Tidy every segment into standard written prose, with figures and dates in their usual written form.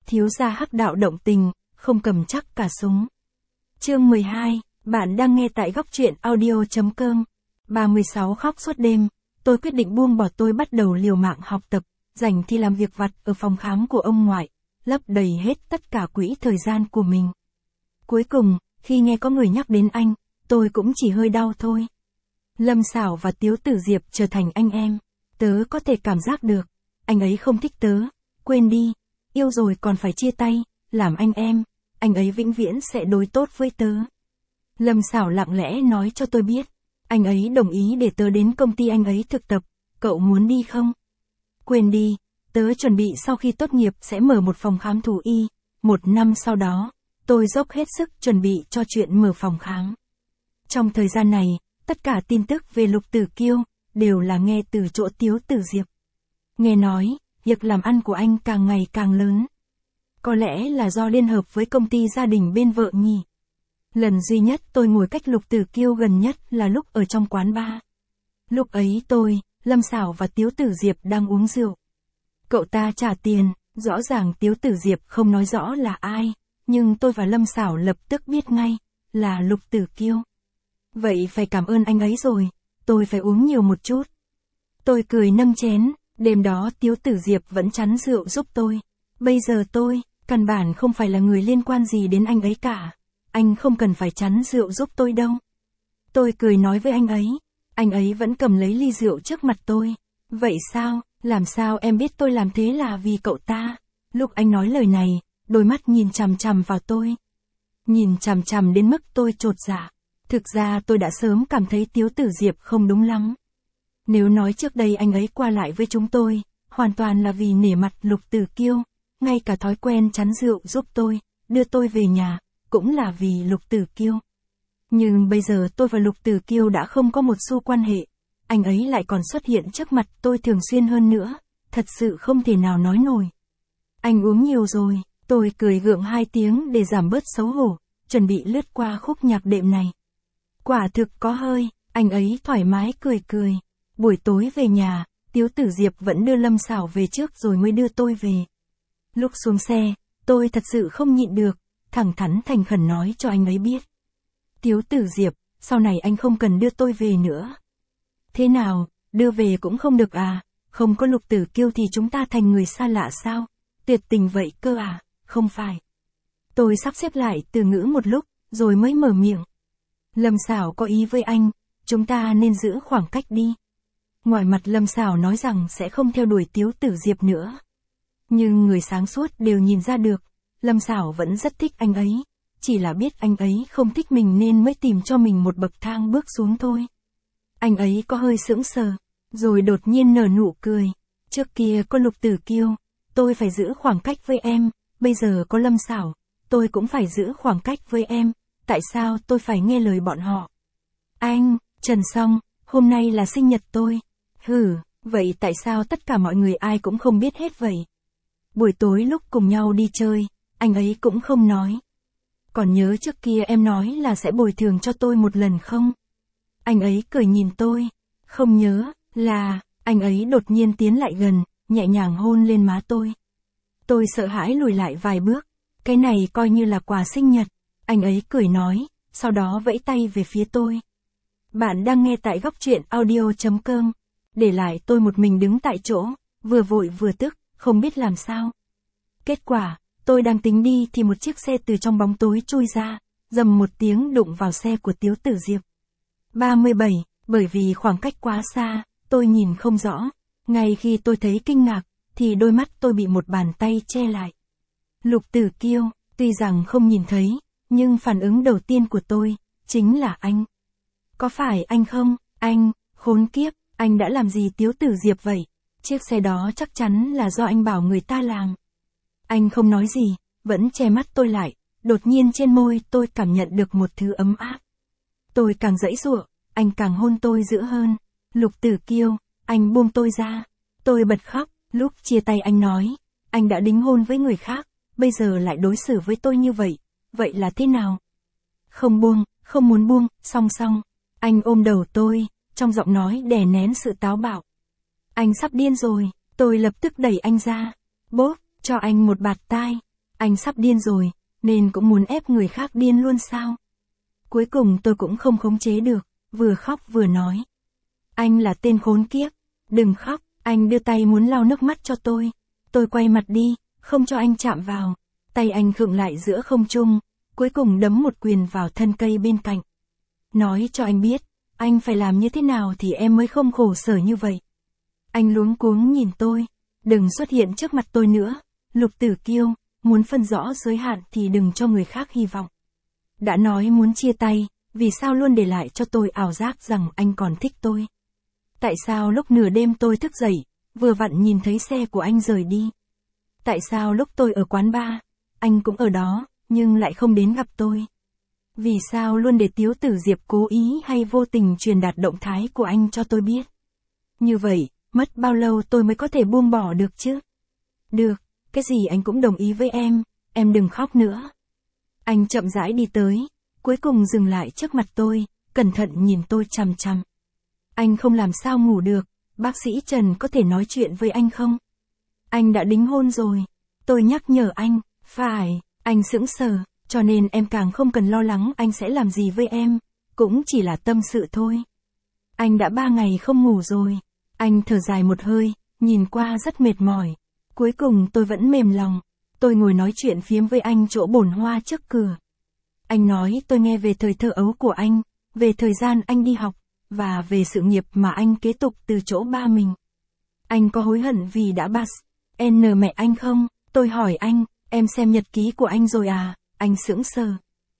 thiếu gia hắc đạo động tình, không cầm chắc cả súng. Chương 12, bạn đang nghe tại góc truyện audio.com. 36 khóc suốt đêm, tôi quyết định buông bỏ, tôi bắt đầu liều mạng học tập, dành thì làm việc vặt ở phòng khám của ông ngoại, lấp đầy hết tất cả quỹ thời gian của mình. Cuối cùng, khi nghe có người nhắc đến anh, tôi cũng chỉ hơi đau thôi. Lâm Sảo và Tiếu Tử Diệp trở thành anh em. Tớ có thể cảm giác được, anh ấy không thích tớ, quên đi, yêu rồi còn phải chia tay, làm anh em, anh ấy vĩnh viễn sẽ đối tốt với tớ. Lâm Sảo lặng lẽ nói cho tôi biết, anh ấy đồng ý để tớ đến công ty anh ấy thực tập, cậu muốn đi không? Quên đi, tớ chuẩn bị sau khi tốt nghiệp sẽ mở một phòng khám thú y, 1 năm sau đó, tôi dốc hết sức chuẩn bị cho chuyện mở phòng khám. Trong thời gian này, tất cả tin tức về Lục Tử Kiêu, đều là nghe từ chỗ Tiếu Tử Diệp. Nghe nói, việc làm ăn của anh càng ngày càng lớn. Có lẽ là do liên hợp với công ty gia đình bên vợ nhỉ. Lần duy nhất tôi ngồi cách Lục Tử Kiêu gần nhất là lúc ở trong quán bar. Lúc ấy tôi, Lâm Sảo và Tiếu Tử Diệp đang uống rượu. Cậu ta trả tiền, rõ ràng Tiếu Tử Diệp không nói rõ là ai, nhưng tôi và Lâm Sảo lập tức biết ngay, là Lục Tử Kiêu. Vậy phải cảm ơn anh ấy rồi, tôi phải uống nhiều một chút. Tôi cười nâng chén, đêm đó Tiếu Tử Diệp vẫn chắn rượu giúp tôi. Bây giờ tôi, căn bản không phải là người liên quan gì đến anh ấy cả. Anh không cần phải chắn rượu giúp tôi đâu. Tôi cười nói với anh ấy vẫn cầm lấy ly rượu trước mặt tôi. Vậy sao, làm sao em biết tôi làm thế là vì cậu ta? Lúc anh nói lời này, đôi mắt nhìn chằm chằm vào tôi. Nhìn chằm chằm đến mức tôi chột dạ. Thực ra tôi đã sớm cảm thấy Tiếu Tử Diệp không đúng lắm. Nếu nói trước đây anh ấy qua lại với chúng tôi, hoàn toàn là vì nể mặt Lục Tử Kiêu, ngay cả thói quen chắn rượu giúp tôi, đưa tôi về nhà, cũng là vì Lục Tử Kiêu. Nhưng bây giờ tôi và Lục Tử Kiêu đã không có một xu quan hệ, anh ấy lại còn xuất hiện trước mặt tôi thường xuyên hơn nữa, thật sự không thể nào nói nổi. Anh uống nhiều rồi, tôi cười gượng 2 tiếng để giảm bớt xấu hổ, chuẩn bị lướt qua khúc nhạc đệm này. Quả thực có hơi, anh ấy thoải mái cười cười. Buổi tối về nhà, Tiếu Tử Diệp vẫn đưa Lâm Sảo về trước rồi mới đưa tôi về. Lúc xuống xe, tôi thật sự không nhịn được, thẳng thắn thành khẩn nói cho anh ấy biết. Tiếu Tử Diệp, sau này anh không cần đưa tôi về nữa. Thế nào, đưa về cũng không được à, không có Lục Tử Kiêu thì chúng ta thành người xa lạ sao? Tuyệt tình vậy cơ à, không phải. Tôi sắp xếp lại từ ngữ một lúc, rồi mới mở miệng. Lâm Sảo có ý với anh, chúng ta nên giữ khoảng cách đi. Ngoài mặt Lâm Sảo nói rằng sẽ không theo đuổi Tiếu Tử Diệp nữa. Nhưng người sáng suốt đều nhìn ra được, Lâm Sảo vẫn rất thích anh ấy, chỉ là biết anh ấy không thích mình nên mới tìm cho mình một bậc thang bước xuống thôi. Anh ấy có hơi sững sờ, rồi đột nhiên nở nụ cười. Trước kia có Lục Tử Kiêu, tôi phải giữ khoảng cách với em, bây giờ có Lâm Sảo, tôi cũng phải giữ khoảng cách với em, tại sao tôi phải nghe lời bọn họ? Anh, Trần Song, hôm nay là sinh nhật tôi. Hừ, vậy tại sao tất cả mọi người ai cũng không biết hết vậy? Buổi tối lúc cùng nhau đi chơi, anh ấy cũng không nói. Còn nhớ trước kia em nói là sẽ bồi thường cho tôi một lần không? Anh ấy cười nhìn tôi. Không nhớ, là, anh ấy đột nhiên tiến lại gần, nhẹ nhàng hôn lên má tôi. Tôi sợ hãi lùi lại vài bước. Cái này coi như là quà sinh nhật. Anh ấy cười nói, sau đó vẫy tay về phía tôi. Bạn đang nghe tại góc truyện audio.com. Để lại tôi một mình đứng tại chỗ, vừa vội vừa tức, không biết làm sao. Kết quả, tôi đang tính đi thì một chiếc xe từ trong bóng tối chui ra, rầm một tiếng đụng vào xe của Tiếu Tử Diệp. 37, bởi vì khoảng cách quá xa, tôi nhìn không rõ. Ngay khi tôi thấy kinh ngạc, thì đôi mắt tôi bị một bàn tay che lại. Lục Tử Kiêu, tuy rằng không nhìn thấy, nhưng phản ứng đầu tiên của tôi, chính là anh. Có phải anh không, anh, khốn kiếp, anh đã làm gì Tiếu Tử Diệp vậy? Chiếc xe đó chắc chắn là do anh bảo người ta làm. Anh không nói gì, vẫn che mắt tôi lại, đột nhiên trên môi tôi cảm nhận được một thứ ấm áp. Tôi càng giãy giụa, anh càng hôn tôi dữ hơn. Lục Tử Kiêu, anh buông tôi ra. Tôi bật khóc, lúc chia tay anh nói, anh đã đính hôn với người khác, bây giờ lại đối xử với tôi như vậy, vậy là thế nào? Không buông, không muốn buông, song song. Anh ôm đầu tôi, trong giọng nói đè nén sự táo bạo. Anh sắp điên rồi, tôi lập tức đẩy anh ra. Bốp, cho anh một bạt tai. Anh sắp điên rồi, nên cũng muốn ép người khác điên luôn sao? Cuối cùng tôi cũng không khống chế được, vừa khóc vừa nói. Anh là tên khốn kiếp, đừng khóc, anh đưa tay muốn lau nước mắt cho tôi. Tôi quay mặt đi, không cho anh chạm vào. Tay anh khựng lại giữa không trung, cuối cùng đấm một quyền vào thân cây bên cạnh. Nói cho anh biết, anh phải làm như thế nào thì em mới không khổ sở như vậy. Anh luống cuống nhìn tôi, đừng xuất hiện trước mặt tôi nữa, Lục Tử Kiêu, muốn phân rõ giới hạn thì đừng cho người khác hy vọng. Đã nói muốn chia tay, vì sao luôn để lại cho tôi ảo giác rằng anh còn thích tôi? Tại sao lúc nửa đêm tôi thức dậy, vừa vặn nhìn thấy xe của anh rời đi? Tại sao lúc tôi ở quán bar, anh cũng ở đó, nhưng lại không đến gặp tôi? Vì sao luôn để Tiếu Tử Diệp cố ý hay vô tình truyền đạt động thái của anh cho tôi biết? Như vậy, mất bao lâu tôi mới có thể buông bỏ được chứ? Được, cái gì anh cũng đồng ý với em đừng khóc nữa. Anh chậm rãi đi tới, cuối cùng dừng lại trước mặt tôi, cẩn thận nhìn tôi chằm chằm. Anh không làm sao ngủ được, bác sĩ Trần có thể nói chuyện với anh không? Anh đã đính hôn rồi. Tôi nhắc nhở anh, phải, anh sững sờ, cho nên em càng không cần lo lắng anh sẽ làm gì với em, cũng chỉ là tâm sự thôi. Anh đã 3 ngày không ngủ rồi. Anh thở dài một hơi, nhìn qua rất mệt mỏi. Cuối cùng tôi vẫn mềm lòng. Tôi ngồi nói chuyện phiếm với anh chỗ bồn hoa trước cửa. Anh nói tôi nghe về thời thơ ấu của anh, về thời gian anh đi học, và về sự nghiệp mà anh kế tục từ chỗ ba mình. Anh có hối hận vì đã bắt mẹ anh không? Tôi hỏi anh, em xem nhật ký của anh rồi à? Anh sững sờ.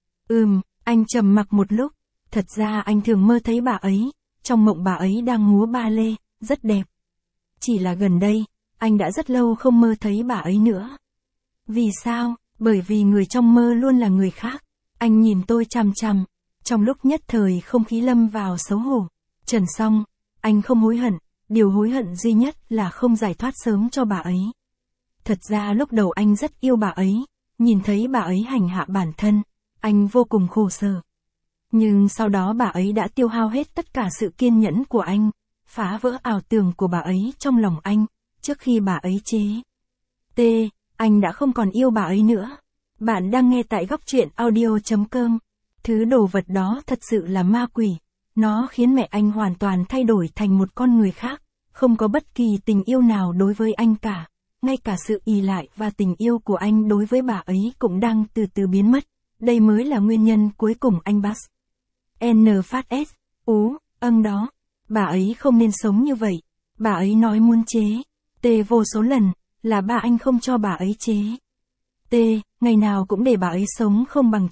Anh trầm mặc một lúc. Thật ra anh thường mơ thấy bà ấy, trong mộng bà ấy đang múa ba lê, rất đẹp. Chỉ là gần đây, anh đã rất lâu không mơ thấy bà ấy nữa. Vì sao? Bởi vì người trong mơ luôn là người khác. Anh nhìn tôi chằm chằm. Trong lúc nhất thời không khí lâm vào xấu hổ. Trần Song, anh không hối hận, điều hối hận duy nhất là không giải thoát sớm cho bà ấy. Thật ra lúc đầu anh rất yêu bà ấy, nhìn thấy bà ấy hành hạ bản thân, anh vô cùng khổ sở. Nhưng sau đó bà ấy đã tiêu hao hết tất cả sự kiên nhẫn của anh, phá vỡ ảo tưởng của bà ấy trong lòng anh, trước khi bà ấy chế. Anh đã không còn yêu bà ấy nữa. Bạn đang nghe tại góc truyện audio.com. Thứ đồ vật đó thật sự là ma quỷ. Nó khiến mẹ anh hoàn toàn thay đổi thành một con người khác, không có bất kỳ tình yêu nào đối với anh cả. Ngay cả sự ỷ lại và tình yêu của anh đối với bà ấy cũng đang từ từ biến mất. Đây mới là nguyên nhân cuối cùng anh bắt phát S. Đó. Bà ấy không nên sống như vậy. Bà ấy nói muốn chế. Vô số lần, là ba anh không cho bà ấy chế. Ngày nào cũng để bà ấy sống không bằng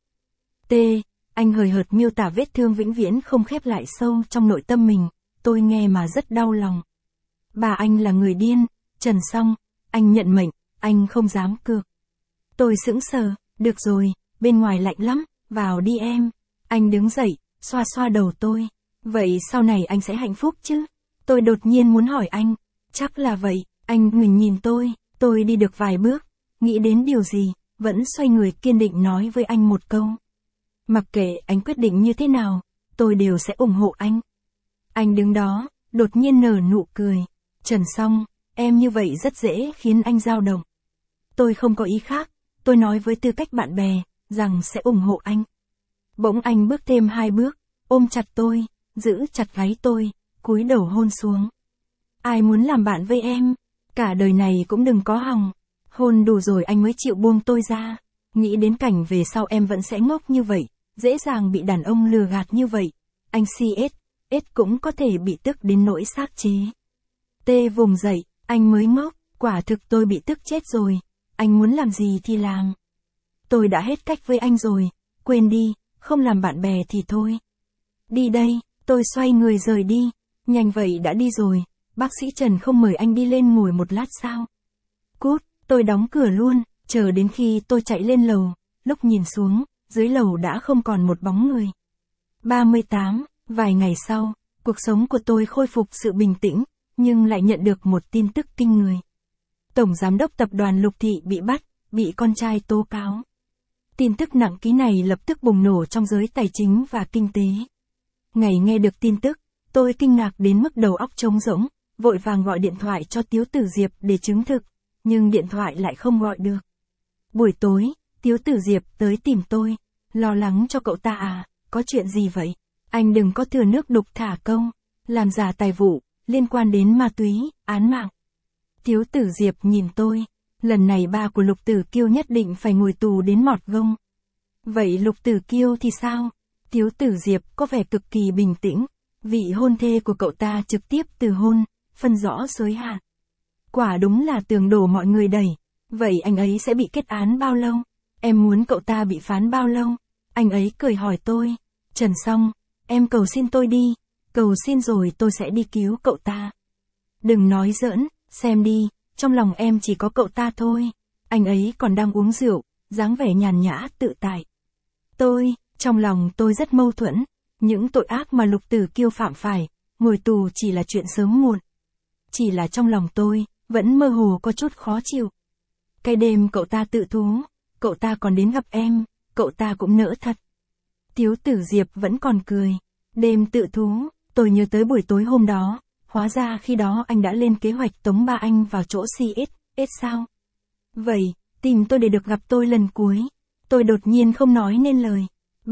chế. Anh hời hợt miêu tả vết thương vĩnh viễn không khép lại sâu trong nội tâm mình, tôi nghe mà rất đau lòng. Bà anh là người điên, Trần Song, anh nhận mệnh, anh không dám cược. Tôi sững sờ, được rồi, bên ngoài lạnh lắm, vào đi em. Anh đứng dậy, xoa xoa đầu tôi. Vậy sau này anh sẽ hạnh phúc chứ? Tôi đột nhiên muốn hỏi anh. Chắc là vậy, anh ngừng nhìn tôi đi được vài bước, nghĩ đến điều gì, vẫn xoay người kiên định nói với anh một câu. Mặc kệ anh quyết định như thế nào, tôi đều sẽ ủng hộ anh. Anh đứng đó, đột nhiên nở nụ cười. Trần Song, em như vậy rất dễ khiến anh dao động. Tôi không có ý khác, tôi nói với tư cách bạn bè, rằng sẽ ủng hộ anh. Bỗng anh bước thêm 2 bước, ôm chặt tôi, giữ chặt gáy tôi, cúi đầu hôn xuống. Ai muốn làm bạn với em? Cả đời này cũng đừng có hòng. Hôn đủ rồi anh mới chịu buông tôi ra. Nghĩ đến cảnh về sau em vẫn sẽ ngốc như vậy, dễ dàng bị đàn ông lừa gạt như vậy. Anh CS cũng có thể bị tức đến nỗi xác chế. Vùng dậy, anh mới ngốc, quả thực tôi bị tức chết rồi. Anh muốn làm gì thì làm. Tôi đã hết cách với anh rồi, quên đi, không làm bạn bè thì thôi. Đi đây, tôi xoay người rời đi. Nhanh vậy đã đi rồi, bác sĩ Trần không mời anh đi lên ngồi một lát sao? Cút, tôi đóng cửa luôn, chờ đến khi tôi chạy lên lầu, lúc nhìn xuống, dưới lầu đã không còn một bóng người. 38, vài ngày sau, cuộc sống của tôi khôi phục sự bình tĩnh, nhưng lại nhận được một tin tức kinh người. Tổng giám đốc tập đoàn Lục Thị bị bắt, bị con trai tố cáo. Tin tức nặng ký này lập tức bùng nổ trong giới tài chính và kinh tế. Ngày nghe được tin tức, tôi kinh ngạc đến mức đầu óc trống rỗng, vội vàng gọi điện thoại cho Tiếu Tử Diệp để chứng thực, nhưng điện thoại lại không gọi được. Buổi tối, Tiếu Tử Diệp tới tìm tôi. Lo lắng cho cậu ta à, có chuyện gì vậy? Anh đừng có thừa nước đục thả câu, làm giả tài vụ, liên quan đến ma túy, án mạng. Tiếu Tử Diệp nhìn tôi, lần này ba của Lục Tử Kiêu nhất định phải ngồi tù đến mọt gông. Vậy Lục Tử Kiêu thì sao? Tiếu Tử Diệp có vẻ cực kỳ bình tĩnh, vị hôn thê của cậu ta trực tiếp từ hôn, phân rõ giới hạn. Quả đúng là tường đổ mọi người đẩy. Vậy anh ấy sẽ bị kết án bao lâu? Em muốn cậu ta bị phán bao lâu? Anh ấy cười hỏi tôi. Trần Song, em cầu xin tôi đi. Cầu xin rồi tôi sẽ đi cứu cậu ta. Đừng nói giỡn, xem đi, trong lòng em chỉ có cậu ta thôi. Anh ấy còn đang uống rượu, dáng vẻ nhàn nhã tự tại. Trong lòng tôi rất mâu thuẫn. Những tội ác mà Lục Tử Kiêu phạm phải, ngồi tù chỉ là chuyện sớm muộn. Chỉ là trong lòng tôi, vẫn mơ hồ có chút khó chịu. Cái đêm cậu ta tự thú, cậu ta còn đến gặp em, cậu ta cũng nỡ thật. Tiếu Tử Diệp vẫn còn cười. Đêm tự thú, tôi nhớ tới buổi tối hôm đó, hóa ra khi đó anh đã lên kế hoạch tống ba anh vào chỗ CSS sao? Vậy, tìm tôi để được gặp tôi lần cuối. Tôi đột nhiên không nói nên lời.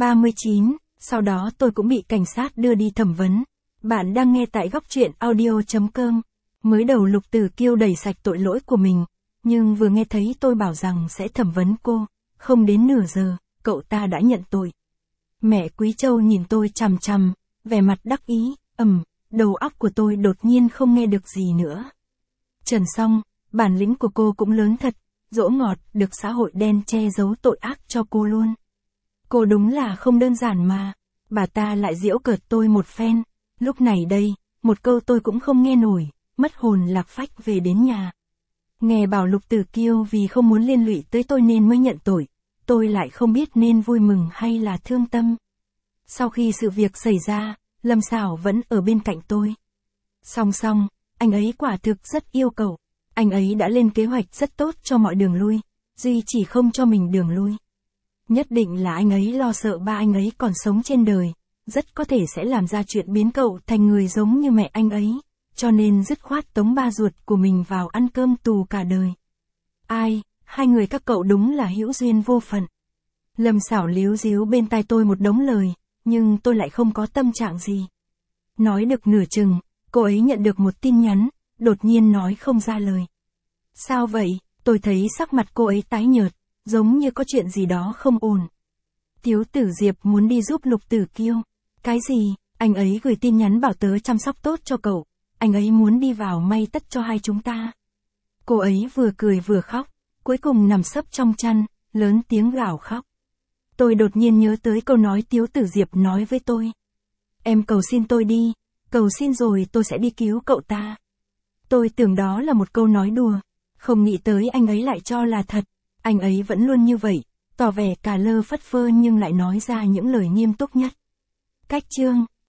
39, sau đó tôi cũng bị cảnh sát đưa đi thẩm vấn. Bạn đang nghe tại góc truyện audio.com. Mới đầu Lục Tử Kiêu đẩy sạch tội lỗi của mình, nhưng vừa nghe thấy tôi bảo rằng sẽ thẩm vấn cô, không đến nửa giờ, cậu ta đã nhận tội. Mẹ Quý Châu nhìn tôi chằm chằm, vẻ mặt đắc ý, đầu óc của tôi đột nhiên không nghe được gì nữa. Trần Song, bản lĩnh của cô cũng lớn thật, dỗ ngọt, được xã hội đen che giấu tội ác cho cô luôn. Cô đúng là không đơn giản mà. Bà ta lại giễu cợt tôi một phen. Lúc này đây, một câu tôi cũng không nghe nổi, mất hồn lạc phách về đến nhà. Nghe bảo Lục Tử Kiêu vì không muốn liên lụy tới tôi nên mới nhận tội, tôi lại không biết nên vui mừng hay là thương tâm. Sau khi sự việc xảy ra, Lâm Sảo vẫn ở bên cạnh tôi. Song song, anh ấy quả thực rất yêu cậu. Anh ấy đã lên kế hoạch rất tốt cho mọi đường lui, duy chỉ không cho mình đường lui. Nhất định là anh ấy lo sợ ba anh ấy còn sống trên đời, rất có thể sẽ làm ra chuyện biến cậu thành người giống như mẹ anh ấy, cho nên dứt khoát tống ba ruột của mình vào ăn cơm tù cả đời. Ai, hai người các cậu đúng là hữu duyên vô phận. Lâm Sảo líu díu bên tai tôi một đống lời, nhưng tôi lại không có tâm trạng gì. Nói được nửa chừng, cô ấy nhận được một tin nhắn, đột nhiên nói không ra lời. Sao vậy? Tôi thấy sắc mặt cô ấy tái nhợt, giống như có chuyện gì đó không ổn. Tiếu Tử Diệp muốn đi giúp Lục Tử Kiêu. Cái gì? Anh ấy gửi tin nhắn bảo tớ chăm sóc tốt cho cậu. Anh ấy muốn đi vào may tất cho hai chúng ta. Cô ấy vừa cười vừa khóc, cuối cùng nằm sấp trong chăn, lớn tiếng gào khóc. Tôi đột nhiên nhớ tới câu nói Tiếu Tử Diệp nói với tôi. Em cầu xin tôi đi, cầu xin rồi tôi sẽ đi cứu cậu ta. Tôi tưởng đó là một câu nói đùa, không nghĩ tới anh ấy lại cho là thật. Anh ấy vẫn luôn như vậy, tỏ vẻ cà lơ phất phơ nhưng lại nói ra những lời nghiêm túc nhất. Cách chương